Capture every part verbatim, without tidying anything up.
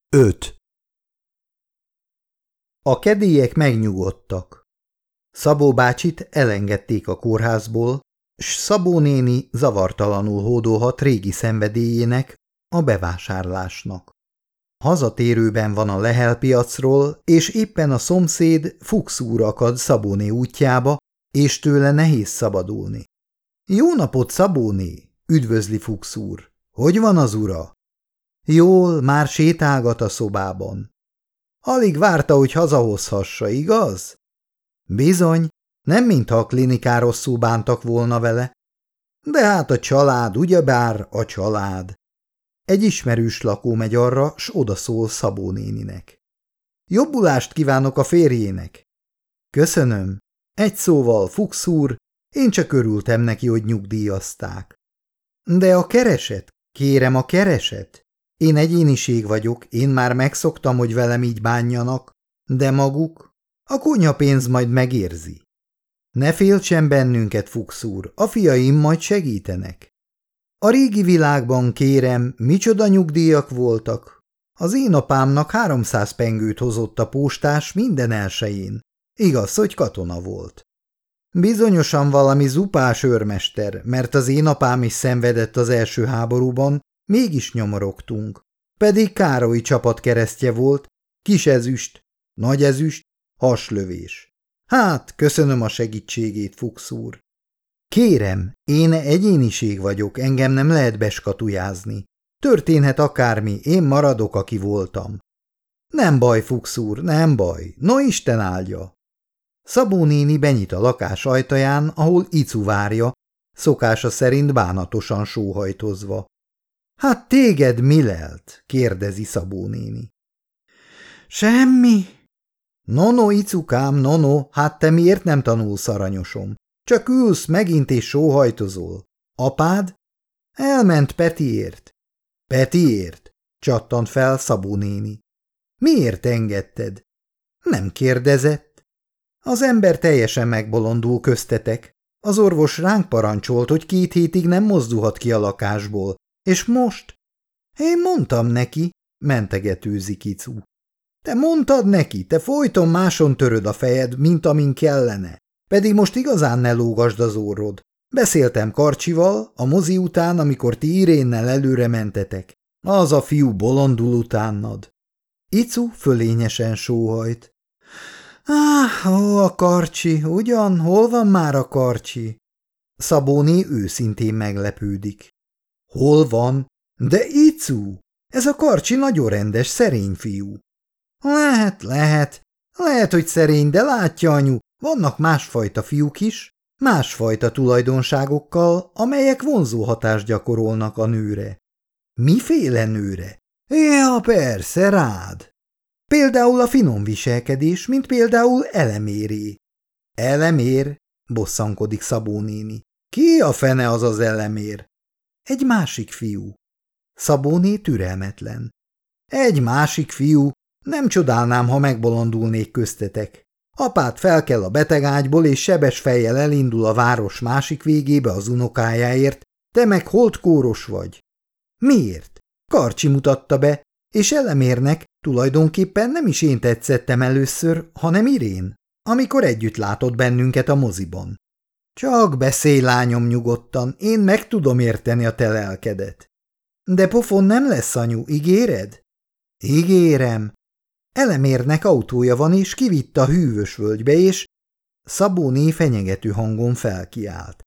öt. A kedélyek megnyugodtak. Szabó bácsit elengedték a kórházból, s Szabó néni zavartalanul hódolhat régi szenvedélyének, a bevásárlásnak. Hazatérőben van a Lehel piacról, és éppen a szomszéd Fuchs úr akad Szabóné útjába, és tőle nehéz szabadulni. Jó napot, Szabóné! Üdvözli Fuchs úr. Hogy van az ura? Jól, már sétálgat a szobában. Alig várta, hogy hazahozhassa, igaz? Bizony, nem mintha a klinikán rosszul bántak volna vele. De hát a család, ugyebár a család. Egy ismerős lakó megy arra, s odaszól Szabó néninek. Jobbulást kívánok a férjének. Köszönöm. Egy szóval, Fuchs úr, én csak örültem neki, hogy nyugdíjazták. De a kereset? Kérem, a kereset? Én egyéniség vagyok, én már megszoktam, hogy velem így bánjanak, de maguk? A konyhapénz majd megérzi. Ne féltsen bennünket, Fuchs úr, a fiaim majd segítenek. A régi világban, kérem, micsoda nyugdíjak voltak. Az én apámnak háromszáz pengőt hozott a postás minden elsején. Igaz, hogy katona volt. Bizonyosan valami zupás őrmester, mert az én apám is szenvedett az első háborúban, mégis nyomorogtunk. Pedig Károly csapatkeresztje volt, kis ezüst, nagy ezüst, haslövés. Hát, köszönöm a segítségét, Fuchs úr. Kérem, én egyéniség vagyok, engem nem lehet beskatujázni. Történhet akármi, én maradok, aki voltam. Nem baj, Fuchs úr, nem baj, no Isten áldja. Szabó néni benyit a lakás ajtaján, ahol Icu várja, szokása szerint bánatosan sóhajtozva. Hát téged mi lelt? Kérdezi Szabó néni. Semmi. Nono, Icukám, nono, hát te miért nem tanulsz, aranyosom? Csak ülsz megint és sóhajtozol. Apád? Elment Petiért. Petiért? Csattant fel Szabó néni. Miért engedted? Nem kérdezett. Az ember teljesen megbolondul köztetek. Az orvos ránk parancsolt, hogy két hétig nem mozdulhat ki a lakásból. És most? Én mondtam neki, mentegetőzik Icu. Te mondtad neki, te folyton máson töröd a fejed, mint amin kellene. Pedig most igazán ne lógasd az orrod. Beszéltem Karcsival, a mozi után, amikor ti Irénnel előre mentetek. Az a fiú bolondul utánad. Icu fölényesen sóhajt. Ah, ó, a Karcsi, ugyan, hol van már a Karcsi? Szabóné őszintén meglepődik. Hol van? De Icu, ez a Karcsi nagyon rendes, szerény fiú. Lehet, lehet, lehet, hogy szerény, de látja, anyu, vannak másfajta fiúk is, másfajta tulajdonságokkal, amelyek vonzó hatást gyakorolnak a nőre. Miféle nőre? Ja, persze, rád. Például a finom viselkedés, mint például Eleméré. Elemér? Bosszankodik Szabó néni. Ki a fene az az Elemér? Egy másik fiú. Szabóné türelmetlen. Egy másik fiú, nem csodálnám, ha megbolondulnék köztetek. Apád felkel a betegágyból, és sebes fejjel elindul a város másik végébe az unokájáért, te meg holdkóros vagy. Miért? Karcsi mutatta be, és Elemérnek tulajdonképpen nem is én tetszettem először, hanem Irén, amikor együtt látott bennünket a moziban. Csak beszélj, lányom, nyugodtan, én meg tudom érteni a te lelkedet. De pofon nem lesz, anyu, ígéred? Ígérem. Elemérnek autója van, és kivitt a hűvös völgybe, és Szabóné fenyegető hangon felkiált.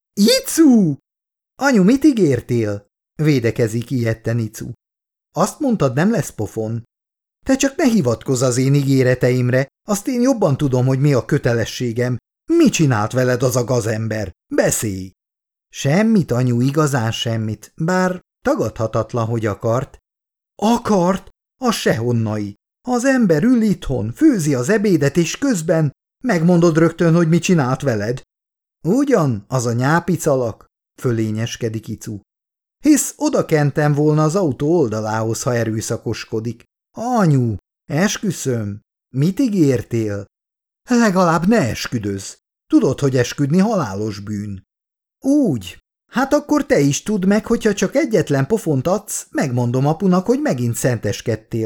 Icu! Anyu, mit ígértél? Védekezik ijedten Icu. Azt mondtad, nem lesz pofon. Te csak ne hivatkozz az én ígéreteimre, azt én jobban tudom, hogy mi a kötelességem. Mi csinált veled az a gazember? Beszélj! Semmit, anyu, igazán semmit, bár tagadhatatlan, hogy akart. Akart? Az sehonnai. Az ember ül itthon, főzi az ebédet, és közben megmondod rögtön, hogy mit csinált veled. Ugyan, az a nyápicalak, fölényeskedik Icu. Hisz oda kentem volna az autó oldalához, ha erőszakoskodik. Anyu, esküszöm, mit ígértél? Legalább ne esküdözz. Tudod, hogy esküdni halálos bűn. Úgy. Hát akkor te is tudd meg, hogyha csak egyetlen pofont adsz, megmondom apunak, hogy megint szenteskedtél.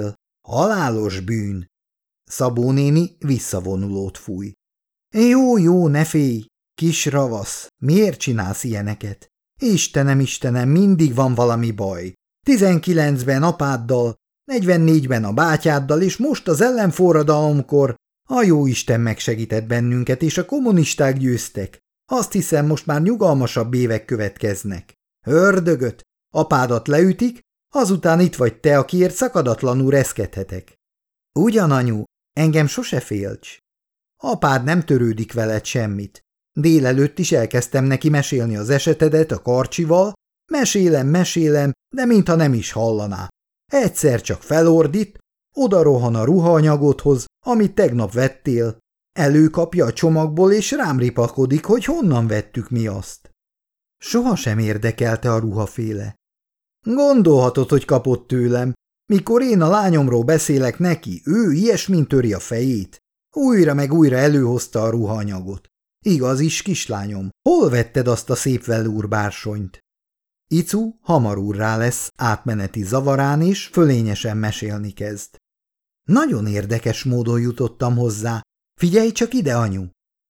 Halálos bűn. Szabó néni visszavonulót fúj. Jó, jó, ne félj, kis ravasz, miért csinálsz ilyeneket? Istenem, Istenem, mindig van valami baj. Tizenkilencben apáddal, negyvennégyben a bátyáddal, és most az ellenforradalomkor a jóisten megsegített bennünket, és a kommunisták győztek. Azt hiszem, most már nyugalmasabb évek következnek. Ördögöt, apádat leütik, azután itt vagy te, akiért szakadatlanul reszkedhetek. Ugyan, anyu, engem sose félts. Apád nem törődik veled semmit. Délelőtt is elkezdtem neki mesélni az esetedet a karcsival, mesélem, mesélem, de mintha nem is hallaná. Egyszer csak felordít, oda rohan a ruhaanyagodhoz, amit tegnap vettél, előkapja a csomagból, és rám ripakodik, hogy honnan vettük mi azt. Soha sem érdekelte a ruhaféle. Gondolhatod, hogy kapott tőlem. Mikor én a lányomról beszélek neki, ő ilyesmint töri a fejét. Újra meg újra előhozta a ruhaanyagot. Igaz is, kislányom, hol vetted azt a szép velúrbársonyt? Icu hamarúrrá lesz átmeneti zavarán, és fölényesen mesélni kezd. Nagyon érdekes módon jutottam hozzá. Figyelj csak ide, anyu!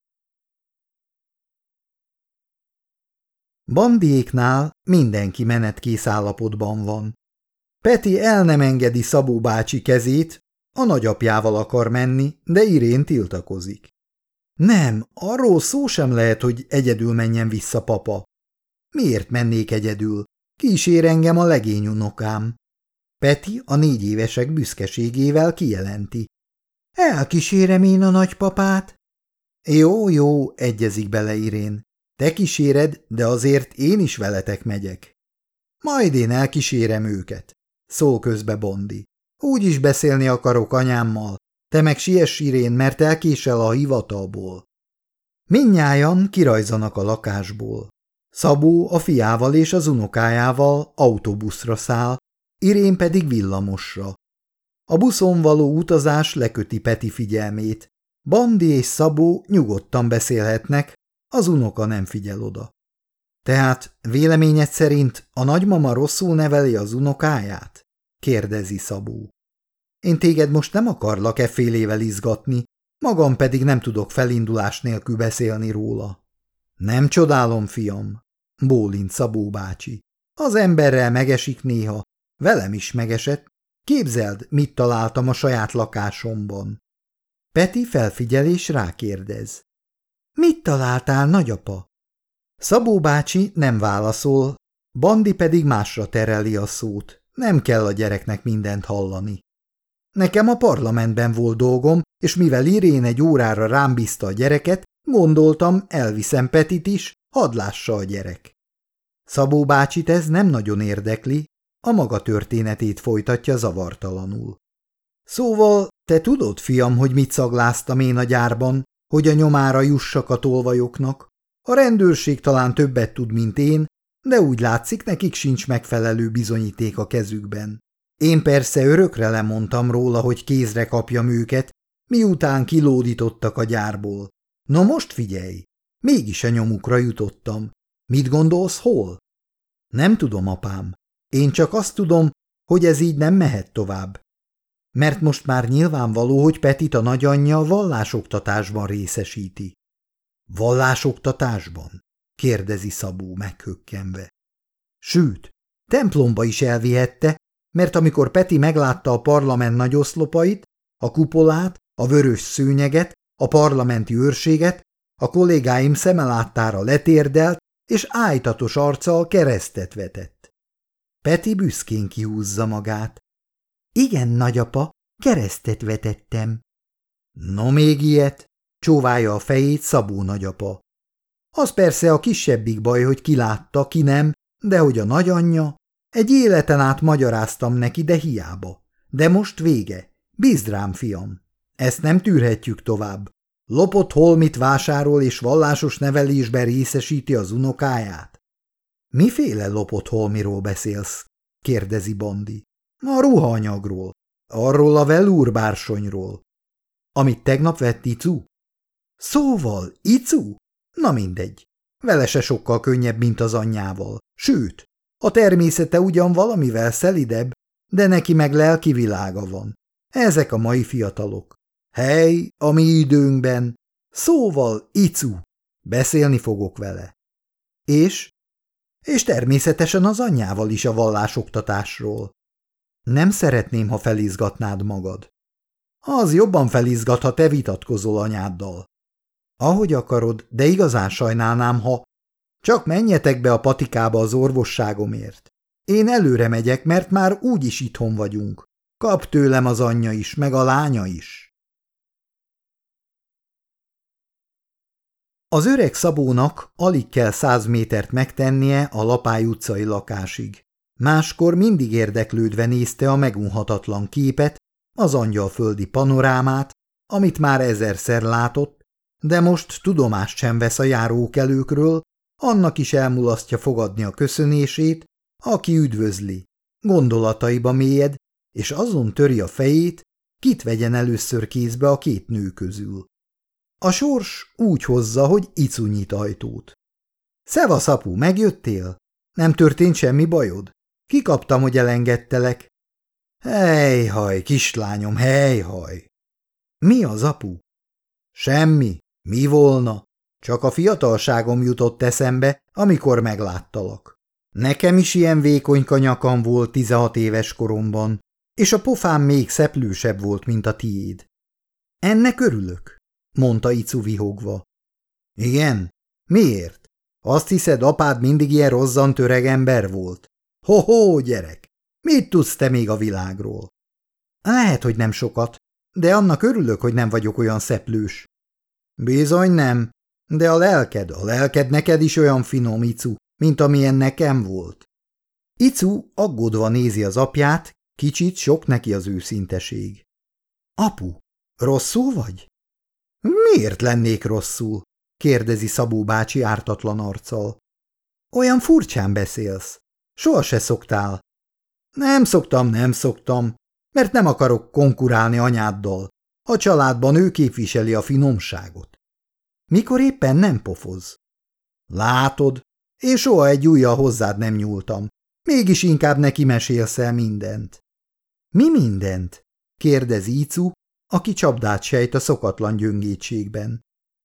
Bandiéknál mindenki menetkész állapotban van. Peti el nem engedi Szabó bácsi kezét, a nagyapjával akar menni, de Irén tiltakozik. Nem, arról szó sem lehet, hogy egyedül menjen vissza papa. Miért mennék egyedül? Kísér engem a legény unokám. Peti a négy évesek büszkeségével kijelenti. Elkísérem én a nagypapát? Jó, jó, egyezik bele Irén. Te kíséred, de azért én is veletek megyek. Majd én elkísérem őket, szól közbe Bondi. Úgy is beszélni akarok anyámmal, te meg siess, Irén, mert elkésel a hivatalból. Mindnyájan kirajzanak a lakásból. Szabó a fiával és az unokájával autóbuszra száll, Irén pedig villamosra. A buszon való utazás leköti Peti figyelmét. Bandi és Szabó nyugodtan beszélhetnek, az unoka nem figyel oda. Tehát véleményed szerint a nagymama rosszul neveli az unokáját? Kérdezi Szabó. Én téged most nem akarlak effélével izgatni, magam pedig nem tudok felindulás nélkül beszélni róla. Nem csodálom, fiam, bólint Szabó bácsi. Az emberrel megesik néha, velem is megesett. Képzeld, mit találtam a saját lakásomban. Peti felfigyel és rákérdez. Mit találtál, nagyapa? Szabó bácsi nem válaszol, Bandi pedig másra tereli a szót. Nem kell a gyereknek mindent hallani. Nekem a parlamentben volt dolgom, és mivel Irén egy órára rám bízta a gyereket, gondoltam, elviszem Petit is, hadd lássa a gyerek. Szabó bácsit ez nem nagyon érdekli, a maga történetét folytatja zavartalanul. Szóval, te tudod, fiam, hogy mit szagláztam én a gyárban, hogy a nyomára jussak a tolvajoknak? A rendőrség talán többet tud, mint én, de úgy látszik, nekik sincs megfelelő bizonyíték a kezükben. Én persze örökre lemondtam róla, hogy kézre kapjam őket, miután kilódítottak a gyárból. No most figyelj, mégis a nyomukra jutottam. Mit gondolsz, hol? Nem tudom, apám. Én csak azt tudom, hogy ez így nem mehet tovább. Mert most már nyilvánvaló, hogy Petit a nagyanyja vallásoktatásban részesíti. Vallásoktatásban? Kérdezi Szabó meghökkenve. Sőt, templomba is elvihette, mert amikor Peti meglátta a parlament nagy oszlopait, a kupolát, a vörös szőnyeget, a parlamenti őrséget, a kollégáim szeme láttára letérdelt, és ájtatos arccal keresztet vetett. Peti büszkén kihúzza magát. Igen, nagyapa, keresztet vetettem. No még ilyet, csóválja a fejét Szabó nagyapa. Az persze a kisebbik baj, hogy ki látta, ki nem, de hogy a nagyanyja. Egy életen át magyaráztam neki, de hiába. De most vége. Bízd rám, fiam. Ezt nem tűrhetjük tovább. Lopott holmit vásárol és vallásos nevelésben részesíti az unokáját. Miféle lopott holmiról beszélsz? Kérdezi Bandi. A ruhaanyagról. Arról a velúrbársonyról. Amit tegnap vett Icu? Szóval, Icu? Na mindegy. Vele se sokkal könnyebb, mint az anyjával. Sőt, a természete ugyan valamivel szelidebb, de neki meg lelki világa van. Ezek a mai fiatalok. Hely, a mi időnkben. Szóval, Icu, beszélni fogok vele. És? És természetesen az anyjával is a vallásoktatásról. Nem szeretném, ha felizgatnád magad. Az jobban felizgat, ha te vitatkozol anyáddal. Ahogy akarod, de igazán sajnálnám, ha... Csak menjetek be a patikába az orvosságomért. Én előre megyek, mert már úgyis itthon vagyunk. Kap tőlem az anyja is, meg a lánya is. Az öreg Szabónak alig kell száz métert megtennie a Lapály utcai lakásig. Máskor mindig érdeklődve nézte a megunhatatlan képet, az angyalföldi panorámát, amit már ezerszer látott, de most tudomást sem vesz a járókelőkről, annak is elmulasztja fogadni a köszönését, aki üdvözli. Gondolataiba mélyed, és azon töri a fejét, kit vegyen először kézbe a két nő közül. A sors úgy hozza, hogy Icu nyit ajtót. – Szevasz, apu, megjöttél? Nem történt semmi bajod? Kikaptam, hogy elengedtelek. – Hejhaj, kislányom, hejhaj! – Mi az, apu? – Semmi. Mi volna? Csak a fiatalságom jutott eszembe, amikor megláttalak. Nekem is ilyen vékonyka nyakam volt tizenhat éves koromban, és a pofám még szeplősebb volt, mint a tiéd. – Ennek örülök, mondta Icu vihogva. – Igen? Miért? Azt hiszed, apád mindig ilyen rozzant öreg ember volt? Ho-ho, gyerek! Mit tudsz te még a világról? Lehet, hogy nem sokat, de annak örülök, hogy nem vagyok olyan szeplős. Bizony nem, de a lelked, a lelked neked is olyan finom, Icu, mint amilyen nekem volt. Icu aggódva nézi az apját, kicsit sok neki az őszinteség. Apu, rosszul vagy? Miért lennék rosszul? Kérdezi Szabó bácsi ártatlan arccal. Olyan furcsán beszélsz. Soha se szoktál. Nem szoktam, nem szoktam, mert nem akarok konkurálni anyáddal. A családban ő képviseli a finomságot. Mikor éppen nem pofoz. Látod, én soha egy ujjal hozzád nem nyúltam. Mégis inkább neki mesélsz el mindent. Mi mindent? Kérdezi Icu, aki csapdát sejt a szokatlan gyöngétségben.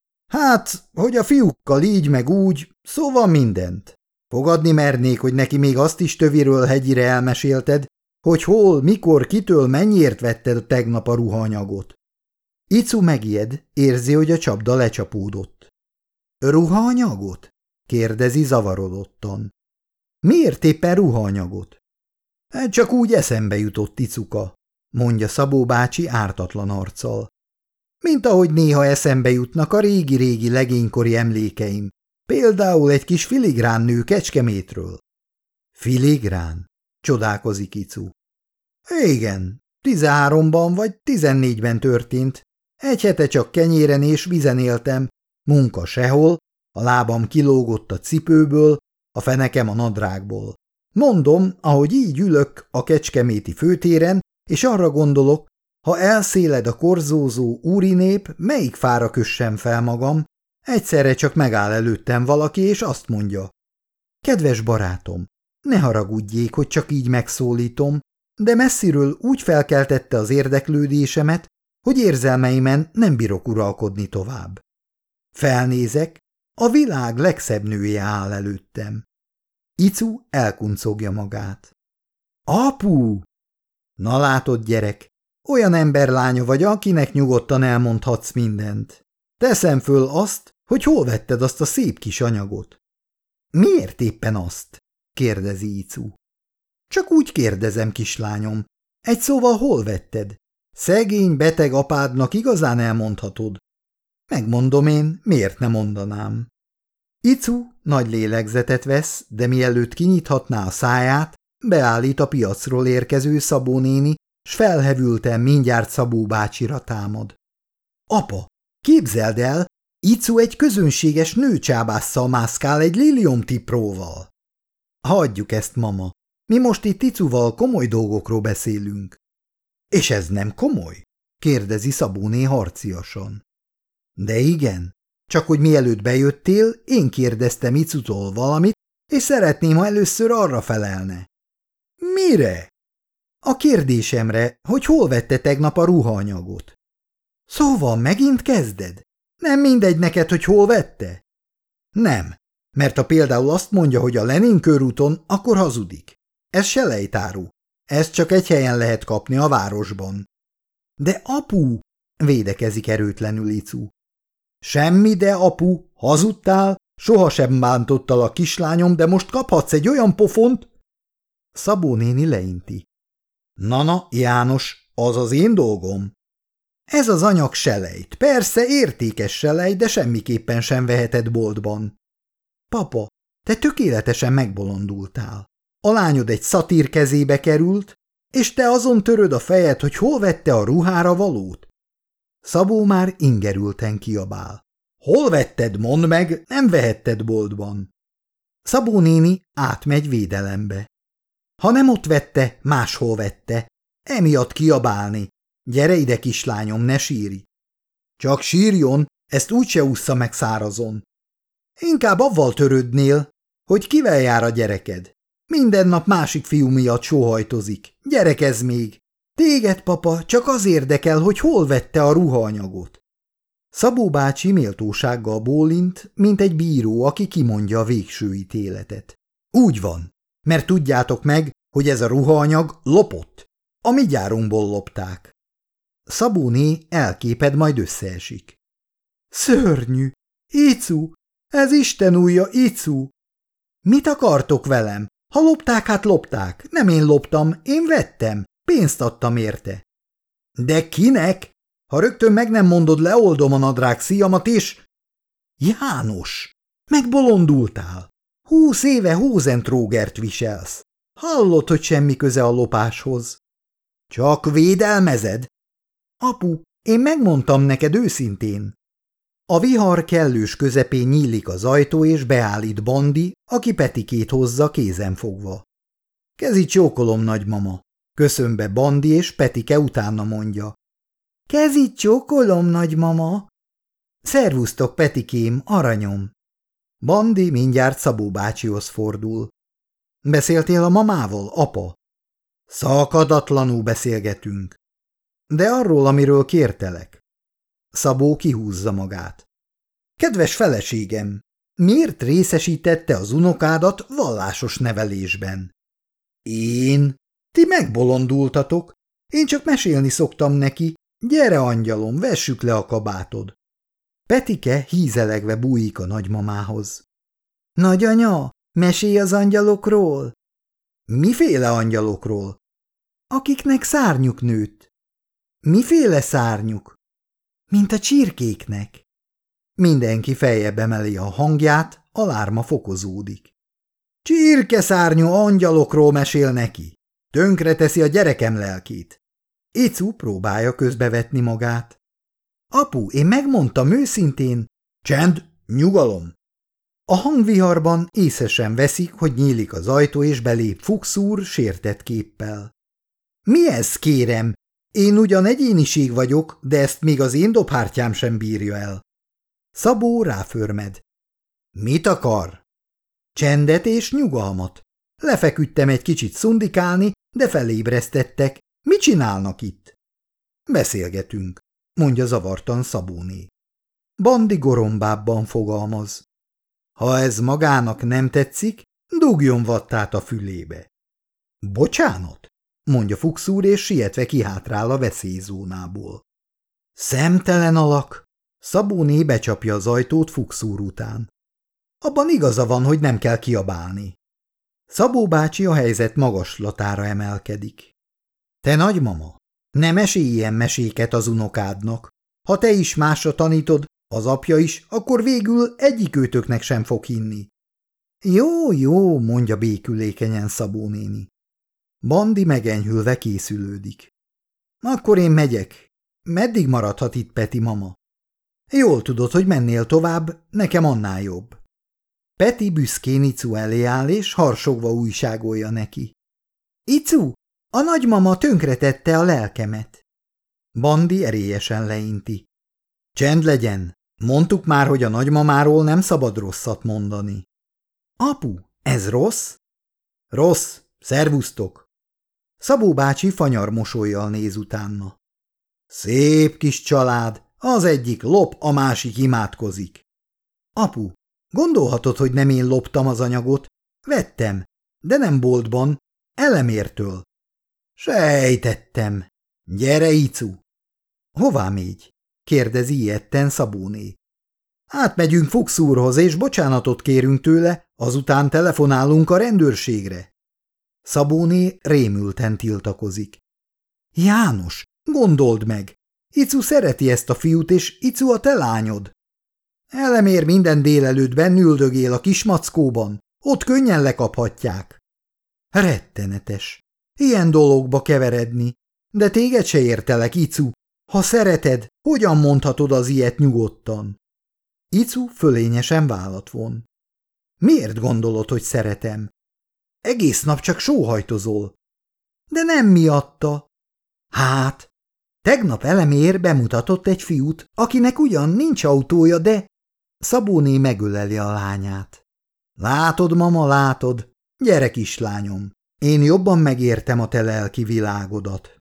Hát, hogy a fiúkkal így meg úgy, szóval mindent. Fogadni mernék, hogy neki még azt is töviről hegyire elmesélted, hogy hol, mikor, kitől, mennyiért vetted tegnap a ruhaanyagot. Icu megijed, érzi, hogy a csapda lecsapódott. Ruhaanyagot? Kérdezi zavarodottan. Miért éppen ruhaanyagot? Csak úgy eszembe jutott, Icuka, mondja Szabó bácsi ártatlan arccal. Mint ahogy néha eszembe jutnak a régi-régi legénykori emlékeim, például egy kis filigrán nő Kecskemétről. Filigrán? Csodálkozik Icu. Igen, tizenháromban vagy tizennégyben történt. Egy hete csak kenyéren és vizen éltem, munka sehol, a lábam kilógott a cipőből, a fenekem a nadrágból. Mondom, ahogy így ülök a kecskeméti főtéren, és arra gondolok, ha elszéled a korzózó úrinép, melyik fára kössem fel magam, egyszerre csak megáll előttem valaki, és azt mondja. Kedves barátom, ne haragudjék, hogy csak így megszólítom, de messziről úgy felkeltette az érdeklődésemet, hogy érzelmeimen nem bírok uralkodni tovább. Felnézek, a világ legszebb nője áll előttem. Icu elkuncogja magát. Apu! Na látod, gyerek, olyan emberlánya vagy, akinek nyugodtan elmondhatsz mindent. Teszem föl azt, hogy hol vetted azt a szép kis anyagot. Miért éppen azt? Kérdezi Icu. Csak úgy kérdezem, kislányom. Egy szóval hol vetted? Szegény, beteg apádnak igazán elmondhatod. Megmondom én, miért ne mondanám. Icu nagy lélegzetet vesz, de mielőtt kinyithatná a száját, beállít a piacról érkező Szabó néni, s felhevülten mindjárt Szabó bácsira támad. Apa, képzeld el, Icu egy közönséges nőcsábásszal mászkál egy liliomtipróval. Hagyjuk ezt, mama. Mi most itt Icuval komoly dolgokról beszélünk. És ez nem komoly? Kérdezi Szabóné harciasan. De igen, csak hogy mielőtt bejöttél, én kérdeztem Icutól valamit, és szeretném, ha először arra felelne. Mire? A kérdésemre, hogy hol vette tegnap a ruhaanyagot. Szóval megint kezded? Nem mindegy neked, hogy hol vette? Nem, mert ha például azt mondja, hogy a Lenin körúton, akkor hazudik. Ez selejtáru. Ezt csak egy helyen lehet kapni, a városban. De apu, védekezik erőtlenül Icu. Semmi de, apu, hazudtál, sohasem bántottal a kislányom, de most kaphatsz egy olyan pofont. Szabó néni leinti. Na-na, János, az az én dolgom. Ez az anyag selejt, persze értékes selejt, de semmiképpen sem veheted boltban. Papa, te tökéletesen megbolondultál. A lányod egy szatír kezébe került, és te azon töröd a fejed, hogy hol vette a ruhára valót? Szabó már ingerülten kiabál. Hol vetted, mondd meg, nem vehetted boltban. Szabó néni átmegy védelembe. Ha nem ott vette, máshol vette. Emiatt kiabálni. Gyere ide, kislányom, ne sírj. Csak sírjon, ezt úgyse ússza meg szárazon. Inkább avval törődnél, hogy kivel jár a gyereked. Minden nap másik fiú miatt sóhajtozik. Gyerekez még. Téged, papa, csak az érdekel, hogy hol vette a ruhaanyagot. Szabó bácsi méltósággal bólint, mint egy bíró, aki kimondja a végső ítéletet. Úgy van, mert tudjátok meg, hogy ez a ruhaanyag lopott. A mi gyárunkból lopták. Szabóné elképed, majd összeesik. Szörnyű! Icu! Ez Isten ujja, Icu! Mit akartok velem? Ha lopták, hát lopták. Nem én loptam, én vettem. Pénzt adtam érte. De kinek? Ha rögtön meg nem mondod, leoldom a nadrág szíjamat, és... János! Megbolondultál! Húsz éve hózentrógert viselsz. Hallod, hogy semmi köze a lopáshoz. Csak védelmezed? Apu, én megmondtam neked őszintén. A vihar kellős közepén nyílik az ajtó, és beállít Bandi, aki Petikét hozza kézen fogva. Kezi csókolom, nagymama. Köszön be Bandi, és Petike utána mondja. Kezi csókolom, nagymama. Szervusztok, Petikém, aranyom. Bandi mindjárt Szabó bácsihoz fordul. Beszéltél a mamával, apa? Szakadatlanul beszélgetünk. De arról, amiről kértelek. Szabó kihúzza magát. Kedves feleségem, miért részesítette az unokádat vallásos nevelésben? Én? Ti megbolondultatok. Én csak mesélni szoktam neki. Gyere, angyalom, vessük le a kabátod. Petike hízelegve bújik a nagymamához. Nagyanya, mesélj az angyalokról. Miféle angyalokról? Akiknek szárnyuk nőtt. Miféle szárnyuk? Mint a csirkéknek. Mindenki feljebb emeli a hangját, a lárma fokozódik. Csirkeszárnyú angyalokról mesél neki. Tönkreteszi a gyerekem lelkét. Icu próbálja közbevetni magát. Apu, én megmondtam őszintén. Csend, nyugalom. A hangviharban észre sem veszik, hogy nyílik az ajtó, és belép Fuchs úr sértett képpel. Mi ez, kérem? Én ugyan egyéniség vagyok, de ezt még az én dobhártyám sem bírja el. Szabó ráförmed. Mit akar? Csendet és nyugalmat. Lefeküdtem egy kicsit szundikálni, de felébresztettek. Mit csinálnak itt? Beszélgetünk, mondja zavartan Szabóné. Bandi gorombábban fogalmaz. Ha ez magának nem tetszik, dugjon vattát a fülébe. Bocsánat, mondja Fuchs úr, és sietve kihátrál a veszélyzónából. Szemtelen alak! Szabóné becsapja az ajtót Fuchs úr után. Abban igaza van, hogy nem kell kiabálni. Szabó bácsi a helyzet magaslatára emelkedik. Te nagymama, ne mesélj ilyen meséket az unokádnak. Ha te is másra tanítod, az apja is, akkor végül egyikőtöknek sem fog hinni. Jó, jó, mondja békülékenyen Szabó néni. Bandi megenyhülve készülődik. Akkor én megyek. Meddig maradhat itt Peti mama? Jól tudod, hogy mennél tovább, nekem annál jobb. Peti büszkén Icu elé áll, és harsogva újságolja neki. Icu, a nagymama tönkretette a lelkemet. Bandi erélyesen leinti. Csend legyen, mondtuk már, hogy a nagymamáról nem szabad rosszat mondani. Apu, ez rossz? Rossz, szervusztok. Szabó bácsi fanyar mosollyal néz utána. Szép kis család, az egyik lop, a másik imádkozik. Apu, gondolhatod, hogy nem én loptam az anyagot? Vettem, de nem boltban, Elemértől. Sejtettem. Gyere, Icu! Hová mégy? Kérdezi ilyetten Szabóné. Átmegyünk Fuchs úrhoz, és bocsánatot kérünk tőle, azután telefonálunk a rendőrségre. Szabóné rémülten tiltakozik. János, gondold meg! Icu szereti ezt a fiút, és Icu a te lányod. Elemér minden délelőttben üldögél a kismackóban, ott könnyen lekaphatják. Rettenetes. Ilyen dologba keveredni. De téged se értelek, Icu. Ha szereted, hogyan mondhatod az ilyet nyugodtan? Icu fölényesen vállat von. Miért gondolod, hogy szeretem? Egész nap csak sóhajtozol. De nem miatta. Hát, tegnap Elemér bemutatott egy fiút, akinek ugyan nincs autója, de... Szabóné megöleli a lányát. Látod, mama, látod? Gyere, kislányom, én jobban megértem a te lelki világodat.